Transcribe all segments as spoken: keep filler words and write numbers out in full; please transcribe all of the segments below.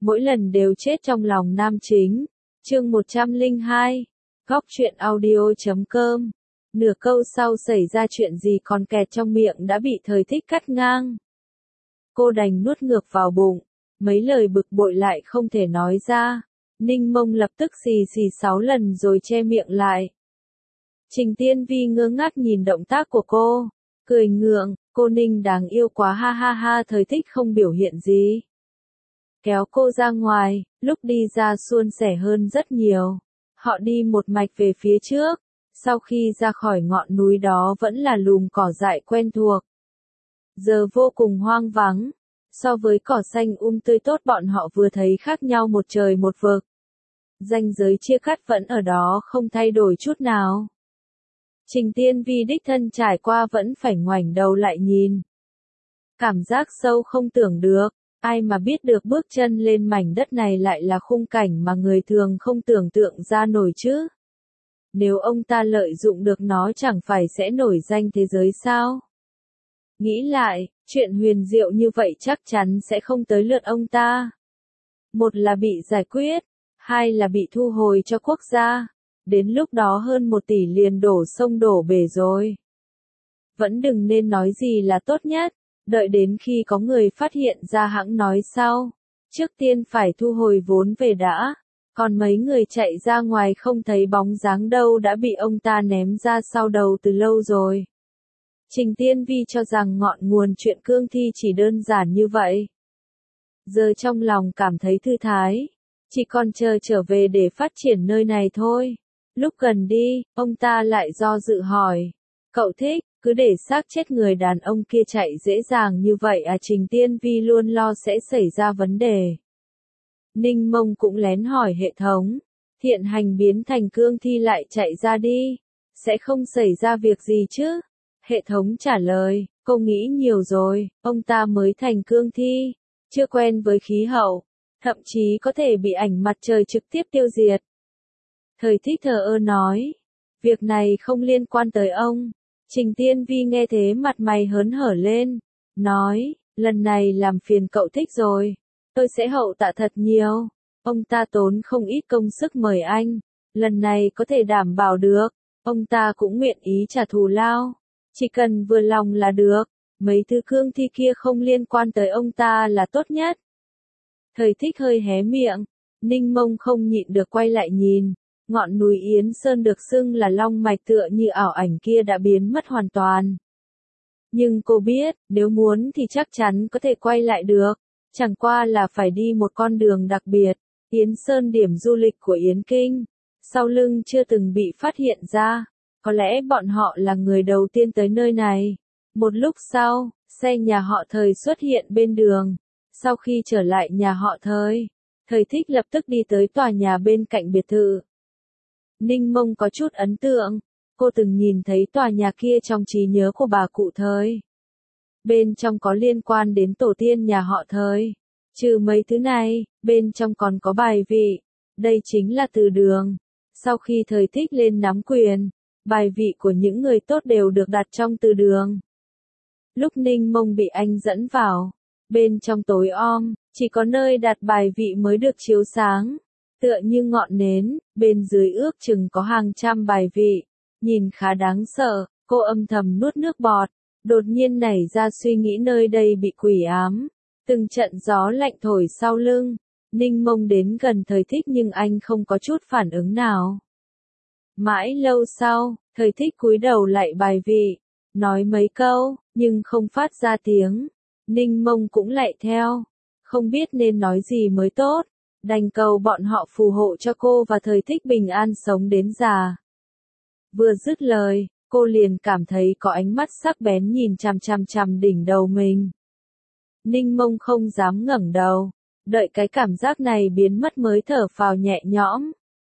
mỗi lần đều chết trong lòng nam chính. Chương một trăm lẻ hai, góc truyện audio chấm com. Nửa câu sau xảy ra chuyện gì còn kẹt trong miệng đã bị Thời Thích cắt ngang. Cô đành nuốt ngược vào bụng, mấy lời bực bội lại không thể nói ra. Ninh Mông lập tức xì xì sáu lần rồi che miệng lại. Trình Tiên Vi ngơ ngác nhìn động tác của cô, cười ngượng, cô Ninh đáng yêu quá ha ha ha. Thời Thích không biểu hiện gì, kéo cô ra ngoài, lúc đi ra suôn sẻ hơn rất nhiều. Họ đi một mạch về phía trước, sau khi ra khỏi ngọn núi đó vẫn là lùm cỏ dại quen thuộc. Giờ vô cùng hoang vắng, so với cỏ xanh um tươi tốt bọn họ vừa thấy khác nhau một trời một vực. Ranh giới chia cắt vẫn ở đó không thay đổi chút nào. Trình Tiên Vi đích thân trải qua vẫn phải ngoảnh đầu lại nhìn. Cảm giác sâu không tưởng được, ai mà biết được bước chân lên mảnh đất này lại là khung cảnh mà người thường không tưởng tượng ra nổi chứ. Nếu ông ta lợi dụng được nó chẳng phải sẽ nổi danh thế giới sao? Nghĩ lại, chuyện huyền diệu như vậy chắc chắn sẽ không tới lượt ông ta. Một là bị giải quyết, hai là bị thu hồi cho quốc gia. Đến lúc đó hơn một tỷ liền đổ sông đổ bể rồi. Vẫn đừng nên nói gì là tốt nhất, đợi đến khi có người phát hiện ra hãng nói sau. Trước tiên phải thu hồi vốn về đã, còn mấy người chạy ra ngoài không thấy bóng dáng đâu đã bị ông ta ném ra sau đầu từ lâu rồi. Trình Tiên Vi cho rằng ngọn nguồn chuyện cương thi chỉ đơn giản như vậy. Giờ trong lòng cảm thấy thư thái, chỉ còn chờ trở về để phát triển nơi này thôi. Lúc gần đi, ông ta lại do dự hỏi, cậu Thích, cứ để xác chết người đàn ông kia chạy dễ dàng như vậy à? Trình Tiên Vi luôn lo sẽ xảy ra vấn đề. Ninh Mông cũng lén hỏi hệ thống, thiện hành biến thành cương thi lại chạy ra đi, sẽ không xảy ra việc gì chứ? Hệ thống trả lời, cô nghĩ nhiều rồi, ông ta mới thành cương thi, chưa quen với khí hậu, thậm chí có thể bị ảnh mặt trời trực tiếp tiêu diệt. Thời Thích thờ ơ nói, việc này không liên quan tới ông. Trình Tiên Vi nghe thế mặt mày hớn hở lên, nói, lần này làm phiền cậu Thích rồi, tôi sẽ hậu tạ thật nhiều. Ông ta tốn không ít công sức mời anh, lần này có thể đảm bảo được, ông ta cũng nguyện ý trả thù lao, chỉ cần vừa lòng là được, mấy thứ cương thi kia không liên quan tới ông ta là tốt nhất. Thời Thích hơi hé miệng, Ninh Mông không nhịn được quay lại nhìn. Ngọn núi Yến Sơn được xưng là long mạch tựa như ảo ảnh kia đã biến mất hoàn toàn. Nhưng cô biết, nếu muốn thì chắc chắn có thể quay lại được, chẳng qua là phải đi một con đường đặc biệt. Yến Sơn điểm du lịch của Yến Kinh, sau lưng chưa từng bị phát hiện ra, có lẽ bọn họ là người đầu tiên tới nơi này. Một lúc sau, xe nhà họ Thời xuất hiện bên đường, sau khi trở lại nhà họ Thời, Thời Thích lập tức đi tới tòa nhà bên cạnh biệt thự. Ninh Mông có chút ấn tượng, cô từng nhìn thấy tòa nhà kia trong trí nhớ của bà cụ Thời. Bên trong có liên quan đến tổ tiên nhà họ Thời. Trừ mấy thứ này, bên trong còn có bài vị. Đây chính là từ đường. Sau khi Thời Thích lên nắm quyền, bài vị của những người tốt đều được đặt trong từ đường. Lúc Ninh Mông bị anh dẫn vào, bên trong tối om, chỉ có nơi đặt bài vị mới được chiếu sáng. Tựa như ngọn nến, bên dưới ước chừng có hàng trăm bài vị, nhìn khá đáng sợ, cô âm thầm nuốt nước bọt, đột nhiên nảy ra suy nghĩ nơi đây bị quỷ ám, từng trận gió lạnh thổi sau lưng, Ninh Mông đến gần Thời Thích nhưng anh không có chút phản ứng nào. Mãi lâu sau, Thời Thích cúi đầu lại bài vị, nói mấy câu, nhưng không phát ra tiếng, Ninh Mông cũng lại theo, không biết nên nói gì mới tốt. Đành cầu bọn họ phù hộ cho cô và Thời Thích bình an sống đến già. Vừa dứt lời, cô liền cảm thấy có ánh mắt sắc bén nhìn chằm chằm chằm đỉnh đầu mình. Ninh Mông không dám ngẩng đầu, đợi cái cảm giác này biến mất mới thở phào nhẹ nhõm.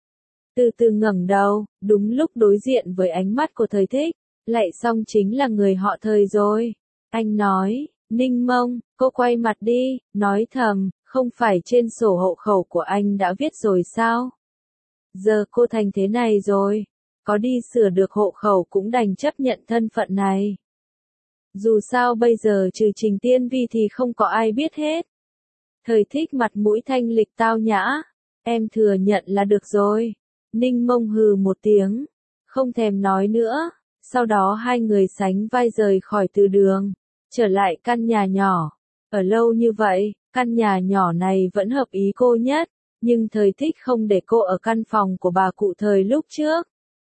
Từ từ ngẩng đầu, đúng lúc đối diện với ánh mắt của Thời Thích, lại xong chính là người họ Thời rồi. Anh nói, Ninh Mông, cô quay mặt đi, nói thầm. Không phải trên sổ hộ khẩu của anh đã viết rồi sao? Giờ cô thành thế này rồi, có đi sửa được hộ khẩu cũng đành chấp nhận thân phận này. Dù sao bây giờ trừ Trình Tiên Vi thì không có ai biết hết. Thời Thích mặt mũi thanh lịch tao nhã. Em thừa nhận là được rồi. Ninh Mông hừ một tiếng. Không thèm nói nữa. Sau đó hai người sánh vai rời khỏi từ đường. Trở lại căn nhà nhỏ. Ở lâu như vậy, căn nhà nhỏ này vẫn hợp ý cô nhất. Nhưng Thời Thích không để cô ở căn phòng của bà cụ Thời lúc trước.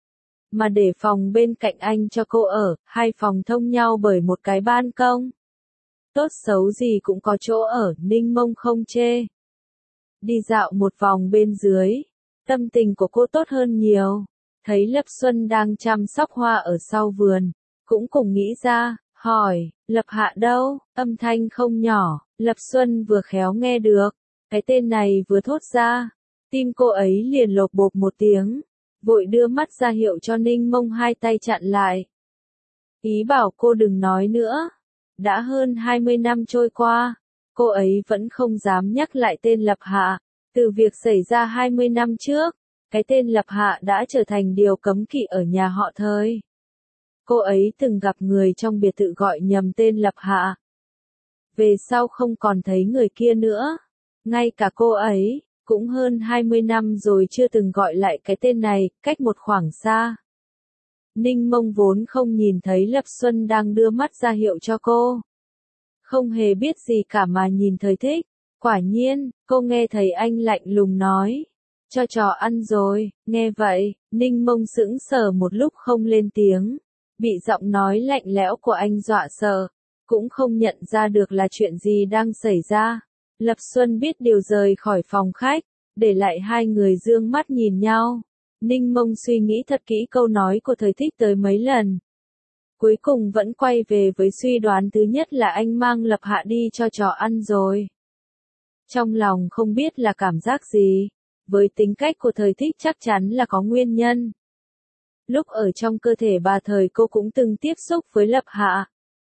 Mà để phòng bên cạnh anh cho cô ở, hai phòng thông nhau bởi một cái ban công. Tốt xấu gì cũng có chỗ ở, Ninh Mông không chê. Đi dạo một vòng bên dưới, tâm tình của cô tốt hơn nhiều. Thấy Lập Xuân đang chăm sóc hoa ở sau vườn, cũng cùng nghĩ ra, hỏi, Lập Hạ đâu? Âm thanh không nhỏ, Lập Xuân vừa khéo nghe được. Cái tên này vừa thốt ra, tim cô ấy liền lộp bộp một tiếng, vội đưa mắt ra hiệu cho Ninh Mông hai tay chặn lại. Ý bảo cô đừng nói nữa. Đã hơn hai mươi năm trôi qua, cô ấy vẫn không dám nhắc lại tên Lập Hạ. Từ việc xảy ra hai mươi năm trước, cái tên Lập Hạ đã trở thành điều cấm kỵ ở nhà họ Thời. Cô ấy từng gặp người trong biệt thự gọi nhầm tên Lập Hạ. Về sau không còn thấy người kia nữa. Ngay cả cô ấy, cũng hơn hai mươi năm rồi chưa từng gọi lại cái tên này, cách một khoảng xa. Ninh Mông vốn không nhìn thấy Lập Xuân đang đưa mắt ra hiệu cho cô. Không hề biết gì cả mà nhìn Thời Thích. Quả nhiên, cô nghe thấy anh lạnh lùng nói. Cho trò ăn rồi, nghe vậy, Ninh Mông sững sờ một lúc không lên tiếng. Bị giọng nói lạnh lẽo của anh dọa sợ, cũng không nhận ra được là chuyện gì đang xảy ra. Lập Xuân biết điều rời khỏi phòng khách, để lại hai người dương mắt nhìn nhau. Ninh Mông suy nghĩ thật kỹ câu nói của Thời Thích tới mấy lần. Cuối cùng vẫn quay về với suy đoán thứ nhất là anh mang Lập Hạ đi cho trò ăn rồi. Trong lòng không biết là cảm giác gì, với tính cách của Thời Thích chắc chắn là có nguyên nhân. Lúc ở trong cơ thể bà Thời cô cũng từng tiếp xúc với Lập Hạ.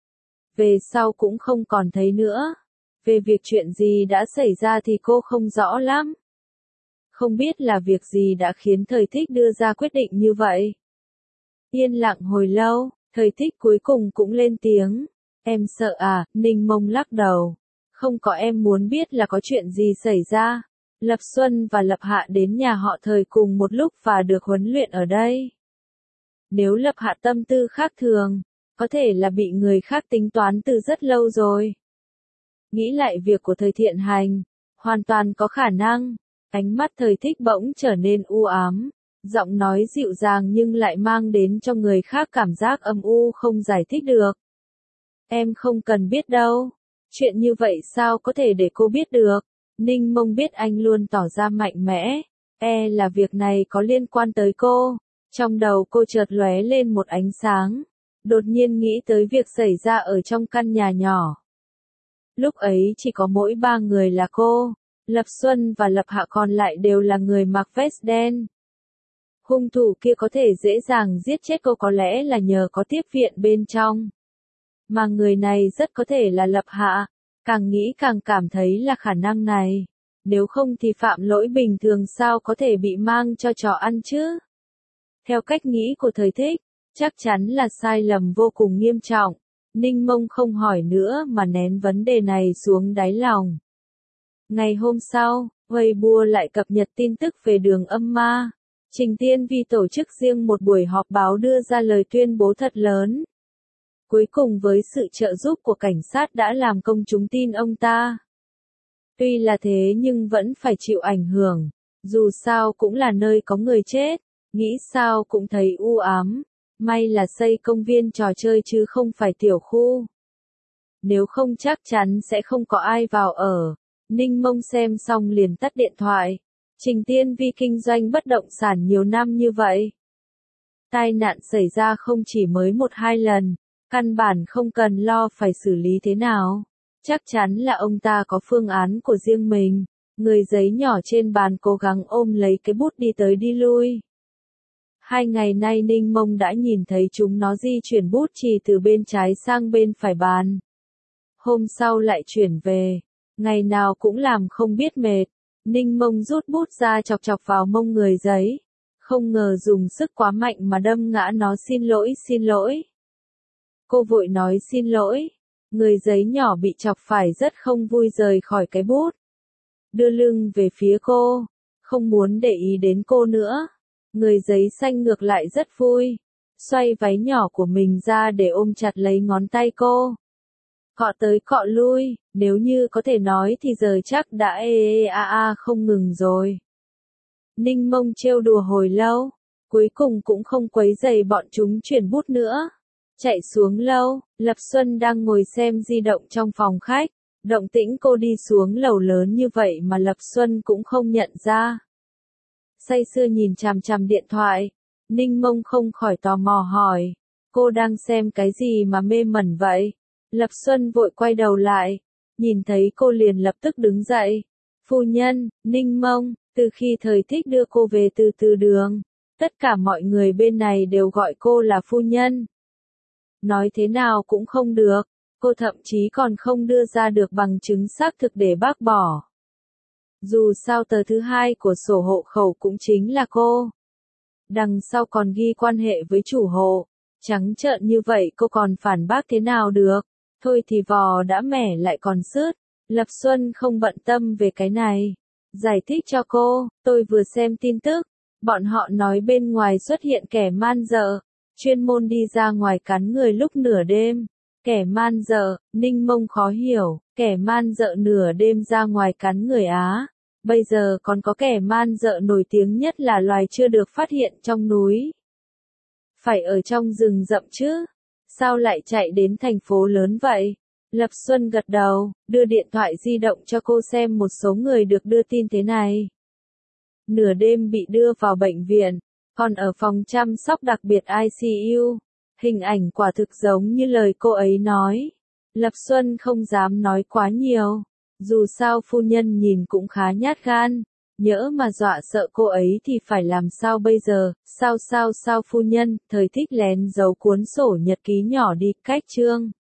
Về sau cũng không còn thấy nữa. Về việc chuyện gì đã xảy ra thì cô không rõ lắm. Không biết là việc gì đã khiến Thời Thích đưa ra quyết định như vậy. Yên lặng hồi lâu, Thời Thích cuối cùng cũng lên tiếng. Em sợ à? Ninh Mông lắc đầu. Không có, em muốn biết là có chuyện gì xảy ra. Lập Xuân và Lập Hạ đến nhà họ Thời cùng một lúc và được huấn luyện ở đây. Nếu Lập Hạ tâm tư khác thường, có thể là bị người khác tính toán từ rất lâu rồi. Nghĩ lại việc của Thời Thiện Hành, hoàn toàn có khả năng. Ánh mắt Thời Thích bỗng trở nên u ám, giọng nói dịu dàng nhưng lại mang đến cho người khác cảm giác âm u không giải thích được. Em không cần biết đâu. Chuyện như vậy sao có thể để cô biết được? Ninh Mông biết anh luôn tỏ ra mạnh mẽ. E là việc này có liên quan tới cô. Trong đầu cô chợt lóe lên một ánh sáng. Đột nhiên nghĩ tới việc xảy ra ở trong căn nhà nhỏ. Lúc ấy chỉ có mỗi ba người là cô. Lập Xuân và Lập Hạ còn lại đều là người mặc vest đen. Hung thủ kia có thể dễ dàng giết chết cô có lẽ là nhờ có tiếp viện bên trong. Mà người này rất có thể là Lập Hạ. Càng nghĩ càng cảm thấy là khả năng này. Nếu không thì phạm lỗi bình thường sao có thể bị mang cho trò ăn chứ? Theo cách nghĩ của Thời Thích, chắc chắn là sai lầm vô cùng nghiêm trọng. Ninh Mông không hỏi nữa mà nén vấn đề này xuống đáy lòng. Ngày hôm sau, Weibo lại cập nhật tin tức về Đường Âm Ma. Trình Tiên Vi tổ chức riêng một buổi họp báo đưa ra lời tuyên bố thật lớn. Cuối cùng với sự trợ giúp của cảnh sát đã làm công chúng tin ông ta. Tuy là thế nhưng vẫn phải chịu ảnh hưởng. Dù sao cũng là nơi có người chết. Nghĩ sao cũng thấy u ám. May là xây công viên trò chơi chứ không phải tiểu khu. Nếu không chắc chắn sẽ không có ai vào ở. Ninh Mông xem xong liền tắt điện thoại. Trình Tiên Vi kinh doanh bất động sản nhiều năm như vậy. Tai nạn xảy ra không chỉ mới một hai lần. Căn bản không cần lo phải xử lý thế nào. Chắc chắn là ông ta có phương án của riêng mình. Người giấy nhỏ trên bàn cố gắng ôm lấy cái bút đi tới đi lui. Hai ngày nay Ninh Mông đã nhìn thấy chúng nó di chuyển bút chì từ bên trái sang bên phải bàn. Hôm sau lại chuyển về. Ngày nào cũng làm không biết mệt. Ninh Mông rút bút ra chọc chọc vào mông người giấy. Không ngờ dùng sức quá mạnh mà đâm ngã nó. Xin lỗi xin lỗi. Cô vội nói xin lỗi. Người giấy nhỏ bị chọc phải rất không vui rời khỏi cái bút. đưa lưng về phía cô, không muốn để ý đến cô nữa. Người giấy xanh ngược lại rất vui, xoay váy nhỏ của mình ra để ôm chặt lấy ngón tay cô. Cọ tới cọ lui, nếu như có thể nói thì giờ chắc đã ê ê a a không ngừng rồi. Ninh Mông trêu đùa hồi lâu, cuối cùng cũng không quấy rầy bọn chúng chuyển bút nữa. Chạy xuống lâu, Lập Xuân đang ngồi xem di động trong phòng khách. Động tĩnh cô đi xuống lầu lớn như vậy mà Lập Xuân cũng không nhận ra. Say sưa nhìn chằm chằm điện thoại, Ninh Mông không khỏi tò mò hỏi, cô đang xem cái gì mà mê mẩn vậy? Lập Xuân vội quay đầu lại, nhìn thấy cô liền lập tức đứng dậy. Phu nhân, Ninh Mông, từ khi thời thích đưa cô về từ từ đường, tất cả mọi người bên này đều gọi cô là phu nhân. Nói thế nào cũng không được, cô thậm chí còn không đưa ra được bằng chứng xác thực để bác bỏ. Dù sao tờ thứ hai của sổ hộ khẩu cũng chính là cô. Đằng sau còn ghi quan hệ với chủ hộ, trắng trợn như vậy cô còn phản bác thế nào được, thôi thì vò đã mẻ lại còn sứt. Lập Xuân không bận tâm về cái này. Giải thích cho cô, tôi vừa xem tin tức, bọn họ nói bên ngoài xuất hiện kẻ man dợ, chuyên môn đi ra ngoài cắn người lúc nửa đêm. Kẻ man dợ, Ninh Mông khó hiểu, kẻ man dợ nửa đêm ra ngoài cắn người Á. Bây giờ còn có kẻ man dợ nổi tiếng nhất là loài chưa được phát hiện trong núi. Phải ở trong rừng rậm chứ, sao lại chạy đến thành phố lớn vậy? Lập Xuân gật đầu, đưa điện thoại di động cho cô xem một số người được đưa tin thế này. Nửa đêm bị đưa vào bệnh viện, còn ở phòng chăm sóc đặc biệt I C U. Hình ảnh quả thực giống như lời cô ấy nói. Lập Xuân không dám nói quá nhiều. Dù sao phu nhân nhìn cũng khá nhát gan. Nhỡ mà dọa sợ cô ấy thì phải làm sao bây giờ? Sao sao sao phu nhân, thời thích lén giấu cuốn sổ nhật ký nhỏ đi, cách chương.